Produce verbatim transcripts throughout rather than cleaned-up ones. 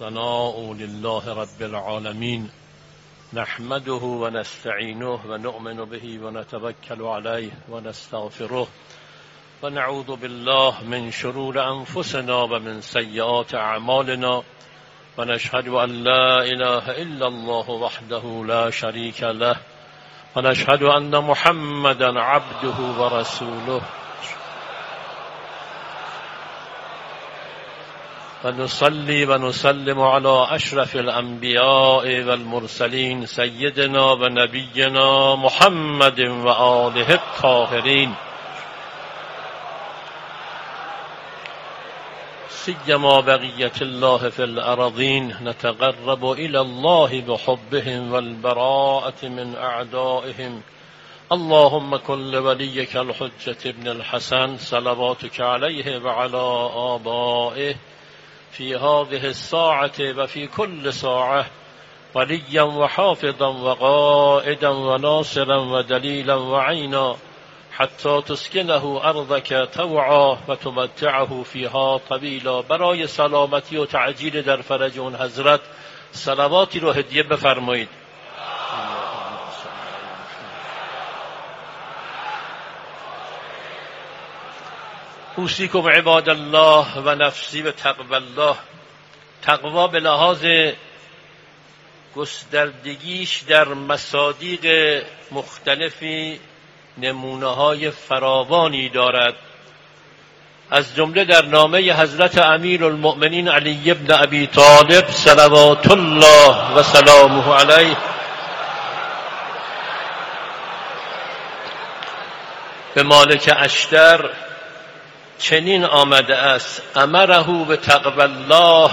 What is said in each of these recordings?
ثناء لله رب العالمين نحمده ونستعينه ونؤمن به ونتوكل عليه ونستغفره ونعوذ بالله من شرور أنفسنا ومن سيئات أعمالنا ونشهد أن لا إله إلا الله وحده لا شريك له ونشهد أن محمدا عبده ورسوله ونصلي ونسلم على أشرف الأنبياء والمرسلين سيدنا ونبينا محمد وآله الطاهرين سيما بقية الله في الأرضين نتقرب إلى الله بحبهم والبراءة من أعدائهم اللهم كن لوليك الحجة ابن الحسن صلواتك عليه وعلى آبائه في هذه الساعة وفي كل ساعة وليا وحافظا وقائدا وناصرا ودليلا وعينا حتى تسكنه أرضك طوعا وتمتعه فيها طویلا. برای سلامتی و تعجیل در فرج اون حضرت صلواتی رو هدیه بفرمایید. اوصیکم عباد الله و نفسی به تقوی الله. تقوا به لحاظ گستردگیش در مصادیق مختلفی نمونه‌های فراوانی دارد. از جمله در نامه حضرت امیر المؤمنین علی ابن ابی طالب صلوات الله و سلامه علیه به مالک اشتر چنین آمده است: امره به تقوی الله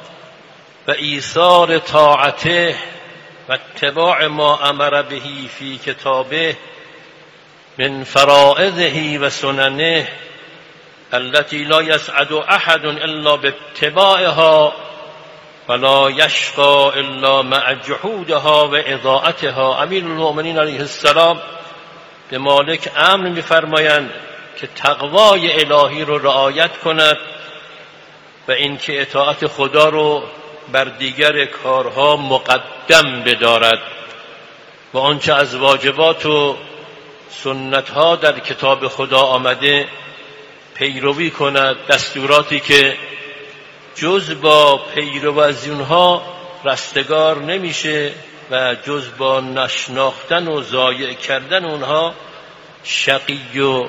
و ایثار طاعته و اتباع ما امر به فی کتابه من فرائضه و سننه التي لا يسعد احد الا باتباعها ولا يشقى الا مع جحودها و اضاعتها. امیر المؤمنین علیه السلام به مالک امر می‌فرمایند که تقوای الهی رو رعایت کند و اینکه اطاعت خدا رو بر دیگر کارها مقدم بدارد و آنچه از واجبات و سنت‌ها در کتاب خدا آمده پیروی کند. دستوراتی که جز با پیرو از اونها رستگار نمیشه و جز با نشناختن و ضایع کردن اونها شقی و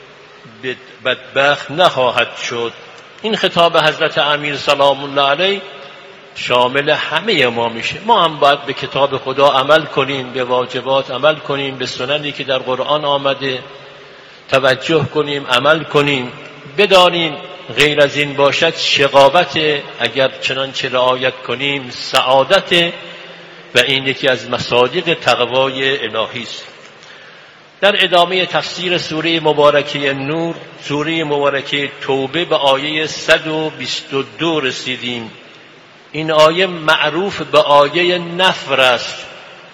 بدبخت نخواهد شد. این خطاب حضرت امیر سلام الله علیه شامل همه ما میشه. ما هم باید به کتاب خدا عمل کنیم، به واجبات عمل کنیم، به سننی که در قرآن آمده توجه کنیم، عمل کنیم. بدانیم غیر از این باشد شقاوت، اگر چنانچه رعایت کنیم سعادت و این یکی از مصادیق تقوای الهی است. در ادامه تفسیر سوره مبارکه نور، سوره مبارکه توبه به آیه صد و بیست و دو رسیدیم. این آیه معروف به آیه نفر است.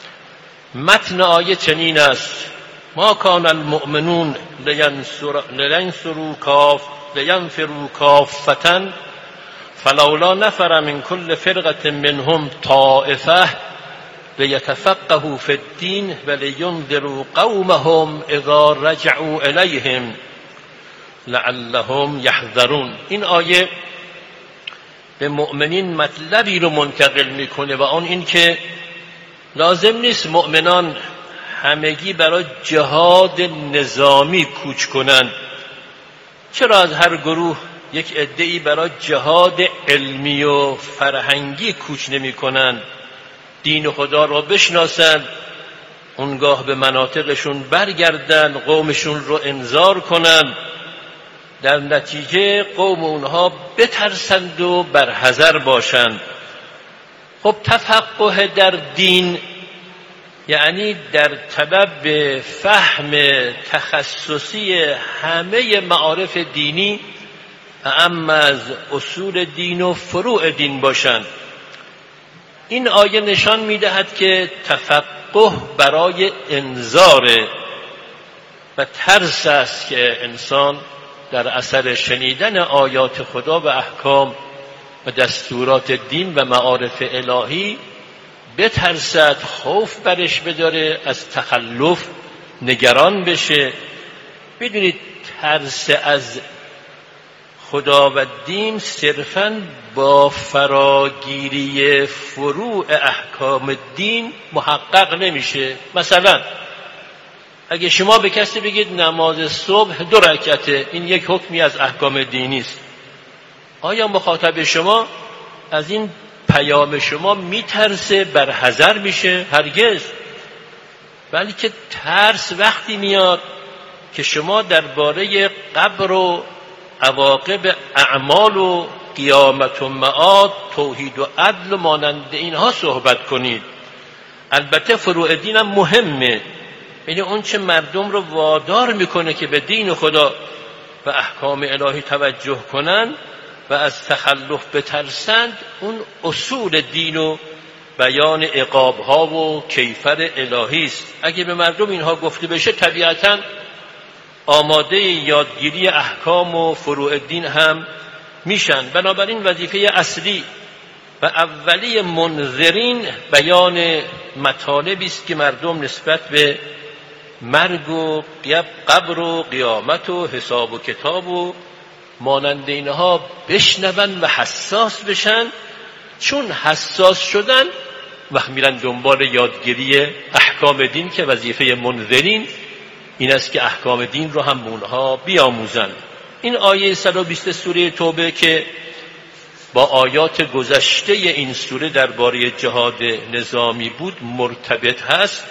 متن آیه چنین است: ما کان المؤمنون لینفروا کاف لینفروا کافة فلولا نفر من كل فرقة منهم طائفة لیتفقهوا فی الدین ولینذروا قومهم اذا رجعوا الیهم لعلهم یحذرون. این آیه به مؤمنین مطلبی رو منتقل میکنه و آن این که لازم نیست مؤمنان همگی برای جهاد نظامی کوچ کنند. چرا از هر گروه یک عده‌ای برای جهاد علمی و فرهنگی کوچ نمی کنند؟ دین خدا را بشناسند، اونگاه به مناطقشون برگردند، قومشون رو انذار کنند، در نتیجه قوم اونها بترسند و برحذر باشند. خب تفقه در دین یعنی در طلب به فهم تخصصی همه معارف دینی، اما از اصول دین و فروع دین باشند. این آیه نشان می‌دهد که تفقه برای انذار و ترس است که انسان در اثر شنیدن آیات خدا و احکام و دستورات دین و معارف الهی بترسد، خوف برش بداره، از تخلف نگران بشه. بدونید ترس از خدا و دین صرفاً با فراگیری فروع احکام دین محقق نمیشه. مثلا اگه شما به کسی بگید نماز صبح دو رکعته، این یک حکمی از احکام دینی است، آیا مخاطب شما از این پیام شما میترسه، برحذر میشه؟ هرگز. بلکه ترس وقتی میاد که شما درباره قبر و عواقب اعمال و قیامت و معاد، توحید و عدل و مانند اینها صحبت کنید. البته فروع دین هم مهمه، یعنی اون چه مردم رو وادار میکنه که به دین خدا و احکام الهی توجه کنن و از تخلف بترسند، اون اصول دین و بیان عقابها و کیفر الهی است. اگه به مردم اینها گفته بشه طبیعتاً آماده یادگیری احکام و فروع دین هم میشن. بنابراین وظیفه اصلی و اولی منذرین بیان مطالبی است که مردم نسبت به مرگ و قبر و قیامت و حساب و کتاب و مانند اینها بشنون و حساس بشن. چون حساس شدن وقت میرن دنبال یادگیری احکام دین که وظیفه منذرین این است که احکام دین رو هم اونها بیاموزند. این آیه صد و بیست سوره توبه که با آیات گذشته این سوره درباره جهاد نظامی بود مرتبط هست،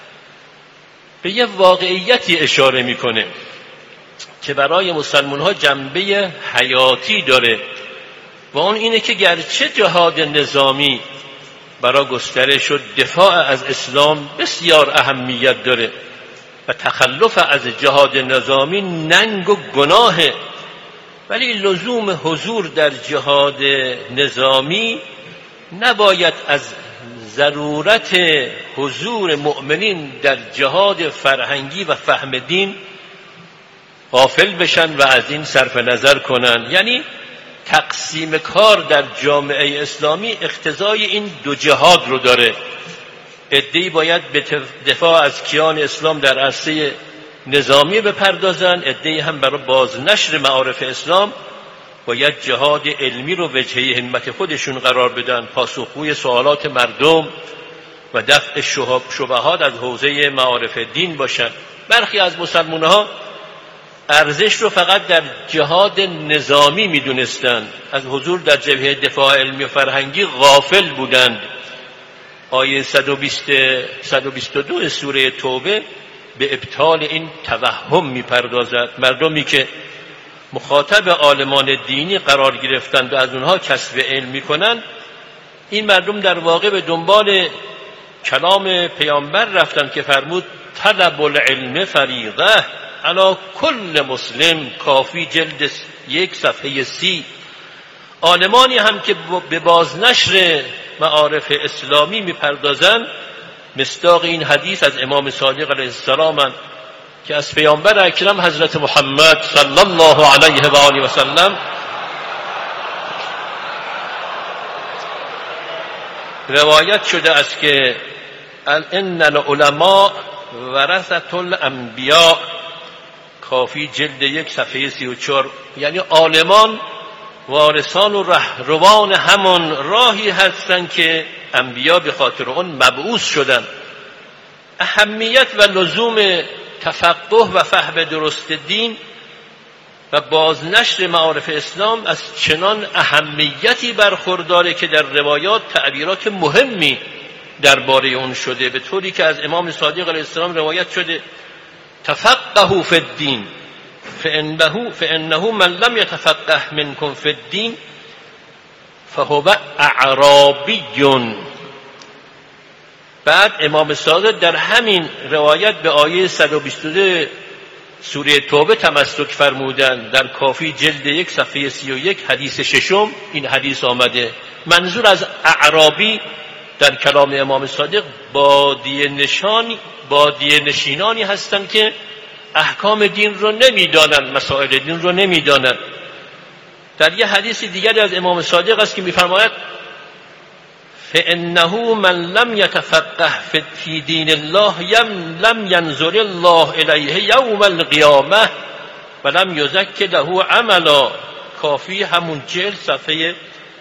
به یه واقعیتی اشاره میکنه که برای مسلمان ها جنبه حیاتی داره و اون اینه که گرچه جهاد نظامی برای گسترش و دفاع از اسلام بسیار اهمیت داره و تخلف از جهاد نظامی ننگ و گناهه، ولی لزوم حضور در جهاد نظامی نباید از ضرورت حضور مؤمنین در جهاد فرهنگی و فهم دین غافل بشن و از این صرف نظر کنن. یعنی تقسیم کار در جامعه اسلامی اقتضای این دو جهاد رو داره. عده‌ای باید به دفاع از کیان اسلام در عرصه نظامی بپردازن، عده‌ای هم برای بازنشر معارف اسلام باید جهاد علمی رو وجهه همت خودشون قرار بدن، پاسخگوی سوالات مردم و دفع شبهات از حوزه معارف دین باشن. برخی از مسلمان‌ها ارزش رو فقط در جهاد نظامی میدونستند، از حضور در جبهه دفاع علمی و فرهنگی غافل بودند. آیه صد و بیست و دو سوره توبه به ابطال این توهم میپردازد. مردمی که مخاطب عالمان دینی قرار گرفتند و از اونها کسب علم میکنند، این مردم در واقع به دنبال کلام پیامبر رفتند که فرمود طلب العلم فریضه علی کل مسلم، کافی جلد یک صفحه سی. عالمانی هم که به بازنشر معارف اسلامی میپردازند مصداق این حدیث از امام صادق علیه السلام که از پیامبر اکرم حضرت محمد صلی الله علیه و آله و سلم روایت شده است که ان العلماء ورثة الانبیاء، کافی جلد یک صفحه سی و چهار. یعنی عالمان وارثان و رهروان همون راهی هستند که انبیا به خاطر اون مبعوث شدند. اهمیت و لزوم تفقه و فهم درست دین و بازنشر معارف اسلام از چنان اهمیتی برخورداره که در روایات تعبیرات مهمی درباره اون شده، به طوری که از امام صادق علیه السلام روایت شده تفقهوا فی الدین فانه فانه من لم يتفقه منكم في الدين فهو اعرابی. بعد امام صادق در همین روایت به آیه صد و بیست و دو سوره توبه تمسک فرمودند. در کافی جلد یک صفحه سی و یک حدیث ششم این حدیث آمده. منظور از اعرابی در کلام امام صادق بادیه نشانی بادیه نشینانی هستند که احکام دین رو نمیدانند، مسائل دین رو نمیدانند. در یه حدیث دیگری از امام صادق است که می‌فرماید فإنه من لم يتفقه في دين الله لم ينظر الله إليه يوم القيامة ولم يزك له عملا. کافی همون جلد صفحه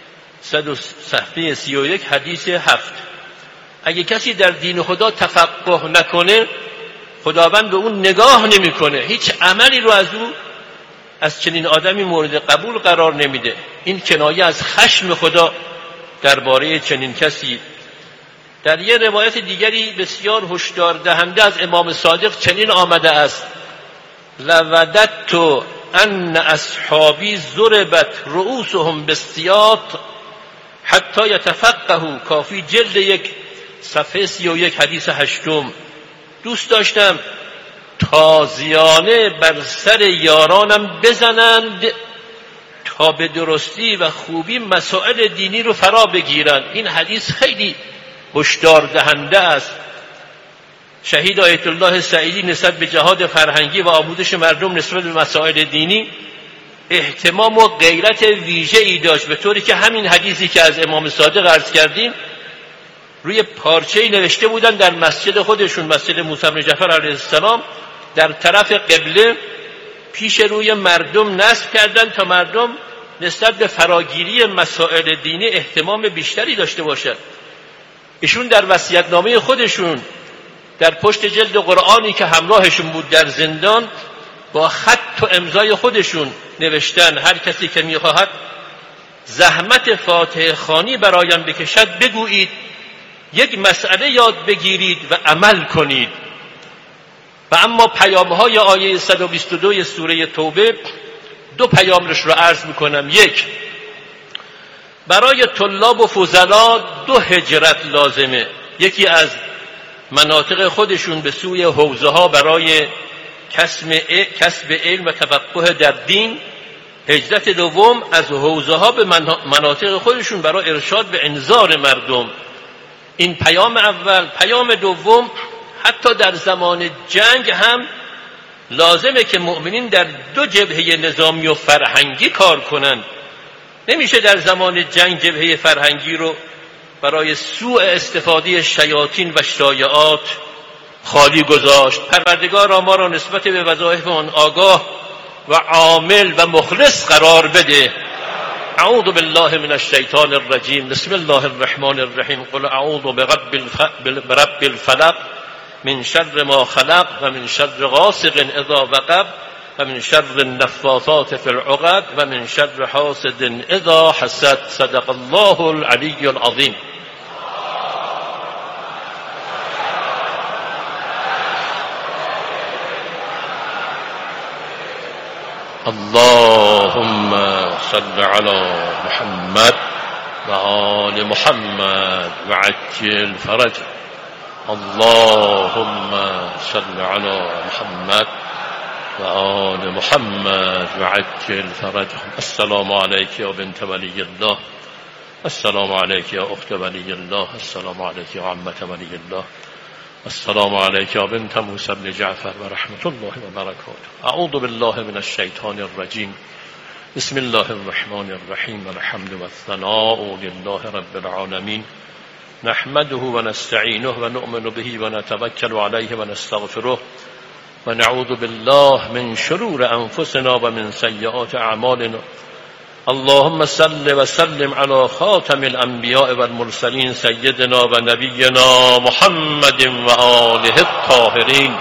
صفحه سی و یک حدیث هفت. اگه کسی در دین خدا تفقه نکنه خداوند به اون نگاه نمیکنه، هیچ عملی رو از او از چنین آدمی مورد قبول قرار نمیده. این کنایه از خشم خدا درباره چنین کسی. در یه روایت دیگری بسیار هشدار دهنده از امام صادق چنین آمده است لوددت ان اصحابی ضربت رؤوسهم بالسیاط حتی یتفقهوا. کافی جلد یک صفحه سی و یک حدیث هشتم. دوست داشتم تازیانه بر سر یارانم بزنند تا به درستی و خوبی مسائل دینی رو فرا بگیرند. این حدیث خیلی هشدار دهنده است. شهید آیت الله سعیدی نسبت به جهاد فرهنگی و آموزش مردم نسبت به مسائل دینی اهتمام و غیرت ویژه‌ای داشت، به طوری که همین حدیثی که از امام صادق عرض کردیم روی پارچه‌ای نوشته بودن در مسجد خودشون، مسجد موسی بن جعفر علیه السلام، در طرف قبله پیش روی مردم نصب کردن تا مردم نسبت به فراگیری مسائل دینی اهتمام بیشتری داشته باشند. ایشون در وصیت‌نامه خودشون در پشت جلد قرآنی که همراهشون بود در زندان با خط و امضای خودشون نوشتن هر کسی که می‌خواهد زحمت فاتحه خوانی برایم بکشد بگویید، یک مسئله یاد بگیرید و عمل کنید. و اما پیام‌های آیه صد و بیست و دو سوره توبه دو پیامش رو عرض می‌کنم. یک، برای طلاب و فضلا دو هجرت لازمه. یکی از مناطق خودشون به سوی حوزه ها برای کسب علم و تفقه در دین، هجرت دوم از حوزه ها به مناطق خودشون برای ارشاد به انذار مردم. این پیام اول. پیام دوم، حتی در زمان جنگ هم لازمه که مؤمنین در دو جبهه نظامی و فرهنگی کار کنند. نمیشه در زمان جنگ جبهه فرهنگی رو برای سوء استفاده شیاطین و شایعات خالی گذاشت. پروردگار ما را نسبت به وظایف آن آگاه و عامل و مخلص قرار بده. اعوذ بالله من الشیطان الرجیم. بسم الله الرحمن الرحیم. قل اعوذ برب برب الفلق من شر ما خلق و من شر غاسق اذا وقب و من شر النفاثات فی العقد و من شر حاسد اذا حسد. صدق الله العلی العظیم. اللهم صل على محمد و آل محمد و عجل فرج. اللهم صل على محمد و آل محمد و عجل فرج. السلام علیک یا بنت ولی الله، السلام علیک یا اخت ولی الله، السلام علیک یا عمت ولی الله، السلام علیک یا بنت موسی بن جعفر و رحمت الله و برکاته. اعوذ بالله من الشیطان الرجیم. بسم الله الرحمن الرحیم. الحمد و الثناء لله رب العالمین. نحمده و نستعینه و نؤمن به و نتوکل علیه و نستغفره و نعوذ بالله من شرور انفسنا و من سیئات اعمالنا. اللهم صل و سلم علی خاتم الانبیاء والمرسلین سیدنا و نبینا محمد و آله الطاهرین.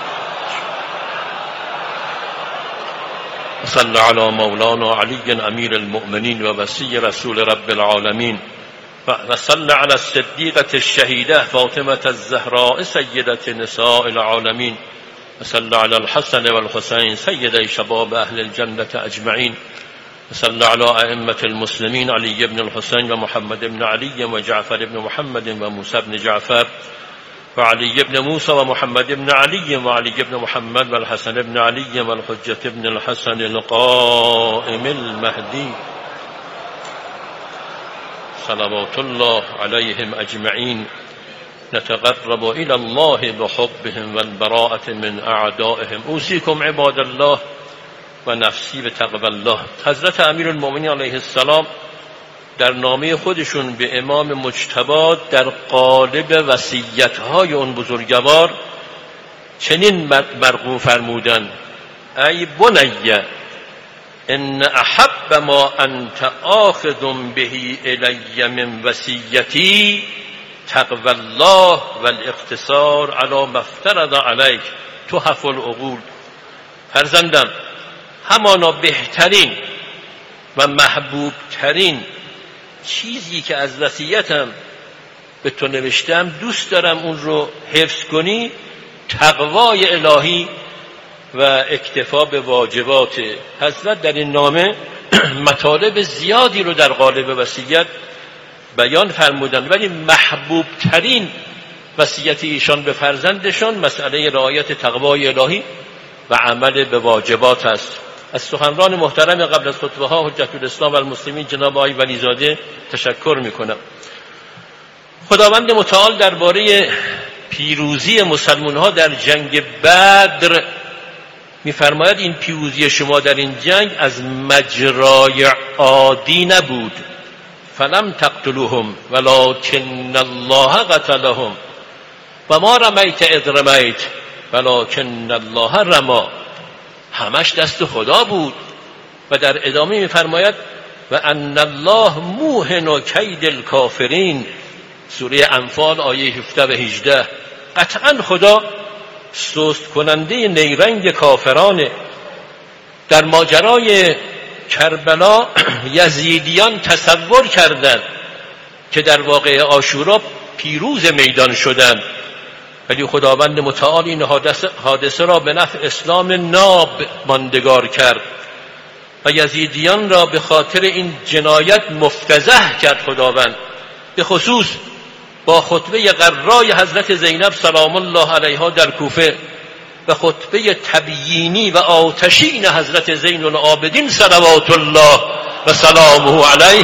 صل علی مولانا علی امیر المؤمنین و وصی رسول رب العالمین و صل علی الصدیقة الشهیده فاطمة الزهراء سیدة نساء العالمین و صل علی الحسن والحسین سیدی شباب اهل الجنة اجمعین و صل علی ائمة المسلمین علی بن الحسین و محمد بن علی و جعفر بن محمد و موسی بن جعفر و علی بن موسی و محمد بن علی و علی بن محمد و الحسن بن علی و الحجة بن الحسن القائم المهدی صلوات الله علیهم اجمعین. نتقرب الى الله بحبهم والبراءة من اعدائهم. اوصیکم عباد الله و نفسی به تقوی الله. حضرت امیرالمؤمنین علیه السلام در نامه خودشون به امام مجتبی در قالب وصیت‌های اون بزرگوار چنین مرغوم فرمودند: ای بنی ان احب ما انت آخذ به الی من وصیتی تقوی الله والاقتصار علی ما افترض علیک تحف العقول. فرزندم، همانا بهترین و محبوب ترین چیزی که از وصیتم به تو نوشتم دوست دارم اون رو حفظ کنی، تقوای الهی و اکتفا به واجبات. حضرت در این نامه مطالب زیادی رو در قالب وصیت بیان فرمودند، ولی محبوب ترین وصیت ایشان به فرزندشان مسئله رعایت تقوای الهی و عمل به واجبات است. از سخنران محترم قبل از خطبه ها حجت الاسلام و المسلمین جناب آقای ولیزاده تشکر میکنم. خداوند متعال درباره پیروزی مسلمان ها در جنگ بدر میفرماید این پیروزی شما در این جنگ از مجرای عادی نبود. فلم تقتلوهم ولکن الله قتلهم و ما رمیت اذ رمیت ولکن الله رما. همش دست خدا بود. و در ادامه میفرماید و ان الله موهن کید الکافرین، سوره انفال آیه هفده و هجده. قطعا خدا سست کننده نیرنگ کافرانه. در ماجرای کربلا یزیدیان تصور کردند که در واقع عاشورا پیروز میدان شدند، ولی خداوند متعال این حادثه را به نفع اسلام ناب ماندگار کرد و یزیدیان را به خاطر این جنایت مفتضح کرد خداوند. به خصوص با خطبه غرای حضرت زینب سلام الله علیها در کوفه و خطبه تبیینی و آتشین حضرت زین العابدین صلوات الله و سلامه علیه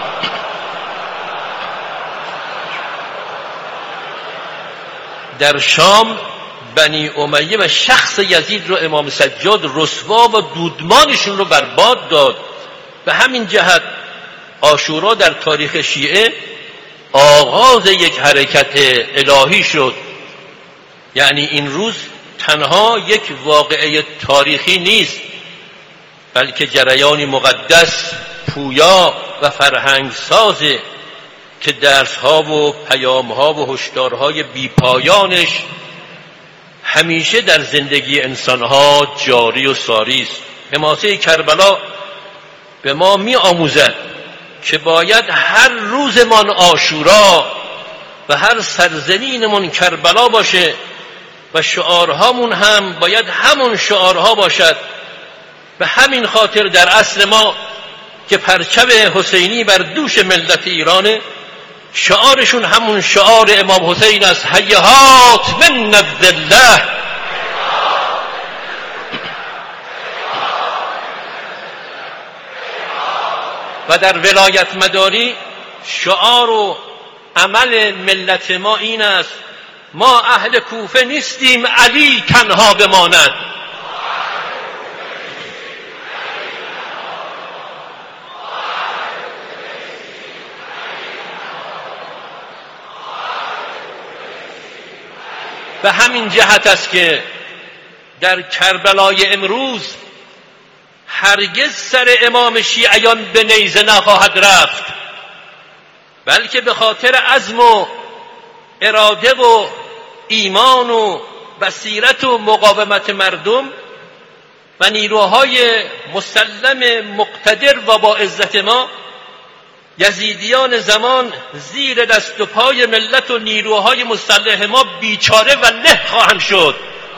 در شام بنی امیه و شخص یزید رو امام سجاد رسوا و دودمانشون رو برباد داد. به همین جهت عاشورا در تاریخ شیعه آغاز یک حرکت الهی شد. یعنی این روز تنها یک واقعه تاریخی نیست، بلکه جریانی مقدس، پویا و فرهنگ سازه که درس‌ها و پیام‌ها و هشدارهای بی‌پایانش همیشه در زندگی انسان‌ها جاری و ساری است. حماسه کربلا به ما می‌آموزد که باید هر روزمان عاشورا و هر سرزمینمون کربلا باشه و شعارهامون هم باید همون شعارها باشد. به همین خاطر در عصر ما که پرچم حسینی بر دوش ملت ایرانه، شعارشون همون شعار امام حسین است: هیهات من الذله. و در ولایت مداری شعار و عمل ملت ما این است: ما اهل کوفه نیستیم علی تنها بماند. به همین جهت است که در کربلای امروز هرگز سر امام شیعیان به نیزه نخواهد رفت، بلکه به خاطر عزم و اراده و ایمان و بصیرت و مقاومت مردم و نیروهای مسلم مقتدر و با عزت ما، یزیدیان زمان زیر دست و پای ملت و نیروهای مسلح ما بیچاره و له خواهند شد.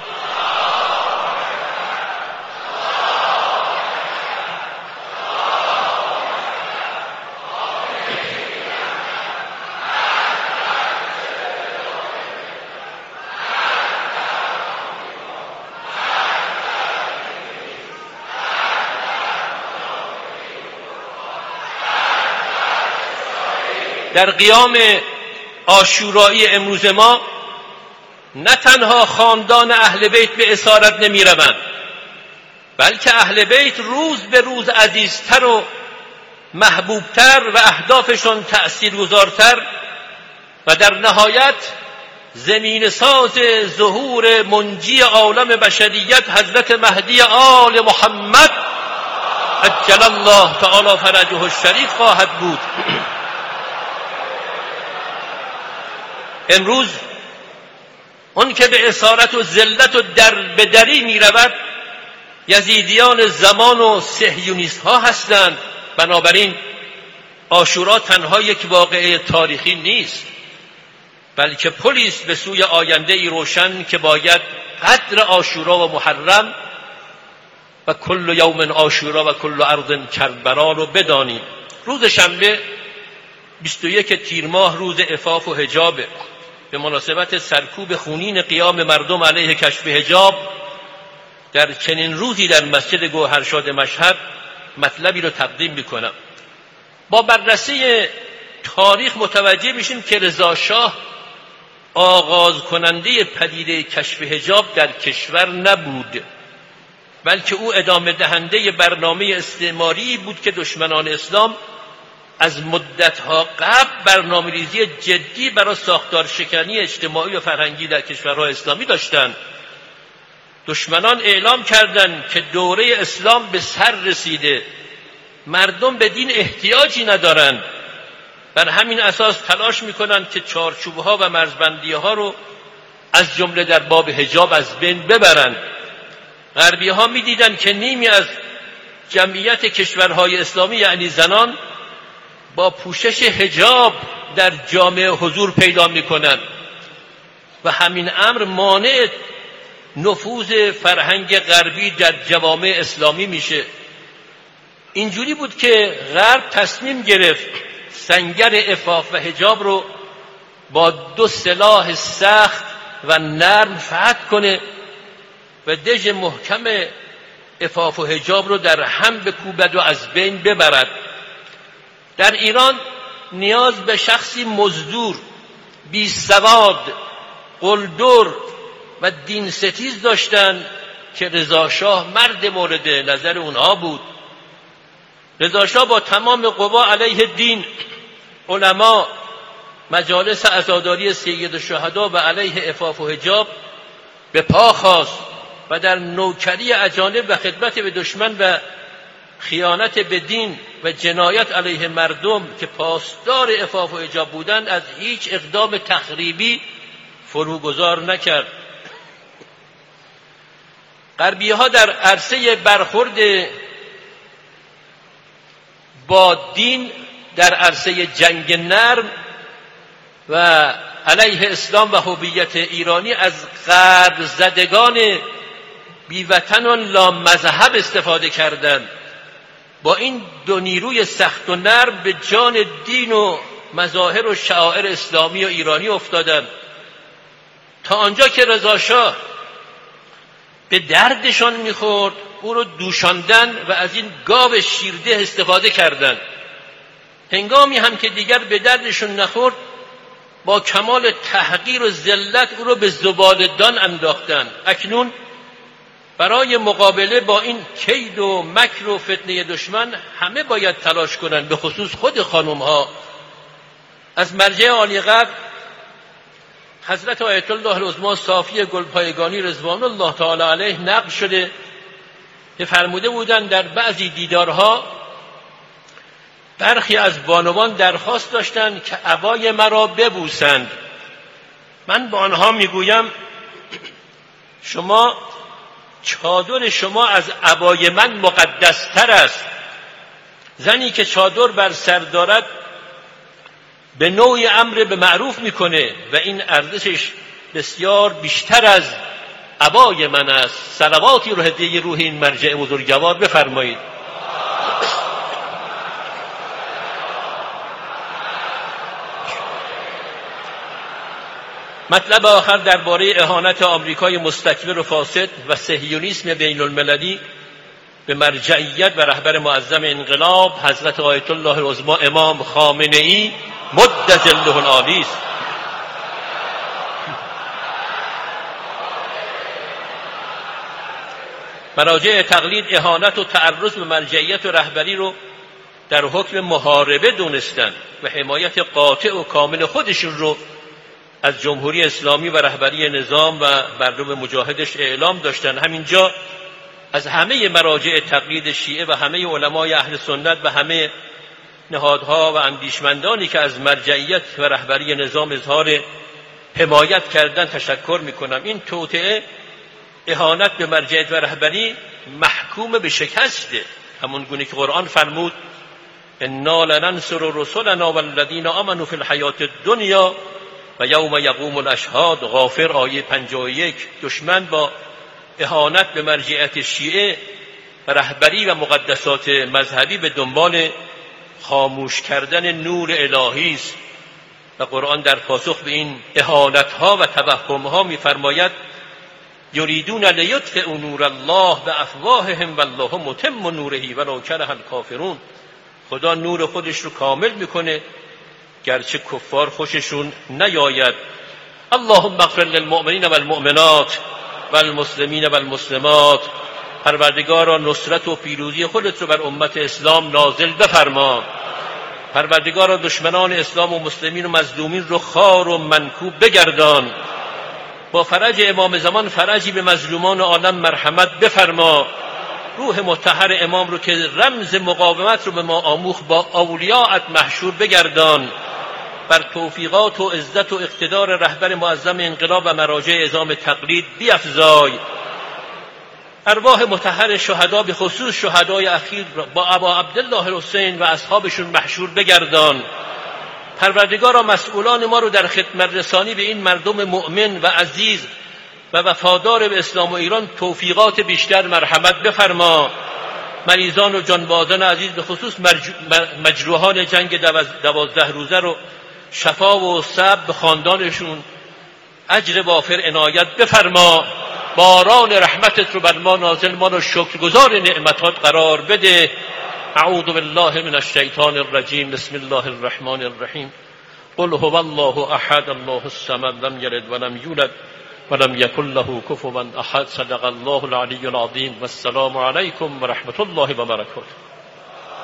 در قیام عاشورایی امروز ما نه تنها خاندان اهل بیت به اسارت نمی روند، بلکه اهل بیت روز به روز عزیزتر و محبوبتر و اهدافشون تأثیرگذارتر و در نهایت زمین ساز ظهور منجی عالم بشریت حضرت مهدی آل محمد عجل الله تعالی فرجه الشریف خواهد بود. امروز اون که به اسارت و ذلت و در بدری می رود یزیدیان زمان و صهیونیست ها هستند. بنابراین عاشورا تنها یک واقعه تاریخی نیست، بلکه پلی است به سوی آینده ای روشن که باید قدر عاشورا و محرم و کل یوم عاشورا و کل ارض کربلا رو بدانیم. روز شنبه بیست و یک تیر ماه روز عفاف و حجاب، به مناسبت سرکوب خونین قیام مردم علیه کشف حجاب در چنین روزی در مسجد گوهرشاد مشهد مطلبی رو تقدیم میکنم. با بررسی تاریخ متوجه میشیم که رضا شاه آغاز کننده پدیده کشف حجاب در کشور نبود، بلکه او ادامه دهنده برنامه استعماری بود که دشمنان اسلام از مدتها قبل برنامه‌ریزی جدی برای ساختار شکنی اجتماعی و فرهنگی در کشورهای اسلامی داشتند. دشمنان اعلام کردند که دوره اسلام به سر رسیده، مردم به دین احتیاجی ندارند. بر همین اساس تلاش میکنند که چارچوبها و مرزبندیها رو از جمله در باب حجاب از بین ببرند. غربی‌ها می‌دیدند که نیمی از جمعیت کشورهای اسلامی یعنی زنان با پوشش حجاب در جامعه حضور پیدا می‌کنند و همین امر مانع نفوذ فرهنگ غربی در جوامع اسلامی میشه. اینجوری بود که غرب تصمیم گرفت سنگر عفاف و حجاب رو با دو سلاح سخت و نرم فتح کنه و دژ محکم عفاف و حجاب رو در هم بکوبد و از بین ببرد. در ایران نیاز به شخصی مزدور، بی سواد، قلدر و دین ستیز داشتند که رضا شاه مرد مورد نظر اونها بود. رضا شاه با تمام قوا علیه دین، علما، مجالس عزاداری سید الشهدا و علیه عفاف و حجاب به پا خواست و در نوکری اجانب و خدمت به دشمن و خیانت به دین و جنایت علیه مردم که پاسدار عفاف و حجاب بودند از هیچ اقدام تخریبی فروگذار نکرد. غربی‌ها در عرصه برخورد با دین در عرصه جنگ نرم و علیه اسلام و هویت ایرانی از غرب زدگان بیوطن و لامذهب استفاده کردند. با این دو نیروی سخت و نرم به جان دین و مظاهر و شعائر اسلامی و ایرانی افتادند، تا آنجا که رضا شاه به دردشان میخورد او رو دوشاندن و از این گاو شیرده استفاده کردند. هنگامی هم که دیگر به دردشون نخورد با کمال تحقیر و ذلت او رو به زباله‌دان انداختند. اکنون برای مقابله با این کید و مکر و فتنه دشمن همه باید تلاش کنند، به خصوص خود خانم‌ها. از مرجع عالی قدر حضرت آیت الله العظمی صافی گلپایگانی رضوان الله تعالی علیه نقل شده که فرموده بودند در بعضی دیدارها برخی از بانوان درخواست داشتند که عبای مرا ببوسند. من با آنها میگویم شما چادر شما از عبای من مقدستر است. زنی که چادر بر سر دارد به نوعی امر به معروف میکنه و این ارزشش بسیار بیشتر از عبای من است. صلواتی رو هدیه روح این مرجع بزرگوار بفرمایید. مطلب آخر درباره اهانت آمریکای مستکبر و فاسد و صهیونیسم بین المللی به مرجعیت و رهبر معظم انقلاب حضرت آیت الله العظمی امام خامنه ای مد ظله العالی است. مراجع تقلید اهانت و تعرض به مرجعیت و رهبری رو در حکم محاربه دونستن و حمایت قاطع و کامل خودشون رو از جمهوری اسلامی و رهبری نظام و مردم مجاهدش اعلام داشتن. همینجا از همه مراجع تقلید شیعه و همه علمای اهل سنت و همه نهادها و اندیشمندانی که از مرجعیت و رهبری نظام اظهار حمایت کردن تشکر میکنم. این توطئه، اهانت به مرجعیت و رهبری محکوم به شکسته، همون گونه که قرآن فرمود انا لننصر رسلنا والذین آمنوا فی الحیات الدنیا و یوم یقوم الاشهاد. غافر آیه پنجاه و یک. دشمن با اهانت به مرجعیت شیعه و رهبری و مقدسات مذهبی به دنبال خاموش کردن نور الهی است و قرآن در پاسخ به این اهانت‌ها و توهم‌ها می‌فرماید یریدون لیطفئوا نور الله بافواههم والله متم نوره ولو کره الکافرون. خدا نور خودش رو کامل میکنه گرچه کفار خوششون نیاید. اللهم اغفر للمؤمنین والمؤمنات والمسلمین والمسلمات. پروردگارا نصرت و پیروزی خودت رو بر امت اسلام نازل بفرما. پروردگارا دشمنان اسلام و مسلمین و مظلومین رو خار و منکوب بگردان. با فرج امام زمان فرجی به مظلومان عالم مرحمت بفرما. روح مطهر امام رو که رمز مقاومت رو به ما آموخت با اولیاءت محشور بگردان. بر توفیقات و عزت و اقتدار رهبر معظم انقلاب و مراجع اعظام تقلید بیفزای. ارواح مطهر شهدا به خصوص شهدای اخیر با ابا عبدالله الحسین و اصحابشون محشور بگردان. پروردگارا مسئولان ما رو در خدمت رسانی به این مردم مؤمن و عزیز و وفادار به اسلام و ایران توفیقات بیشتر مرحمت بفرما. مریضان و جانبازان عزیز به خصوص مجروحان جنگ دوازده روزه رو شفا و صبر به خاندانشون اجر وافر عنایت بفرما. باران رحمتت رو بر ما نازل، ما رو شکرگزار نعمتات قرار بده. اعوذ بالله من الشیطان الرجیم. بسم الله الرحمن الرحیم. قل هو الله احد الله الصمد لم یلد ولم یولد ولم یکن له کفوا احد. صدق الله العلی العظیم. والسلام علیکم و رحمت الله و برکاته.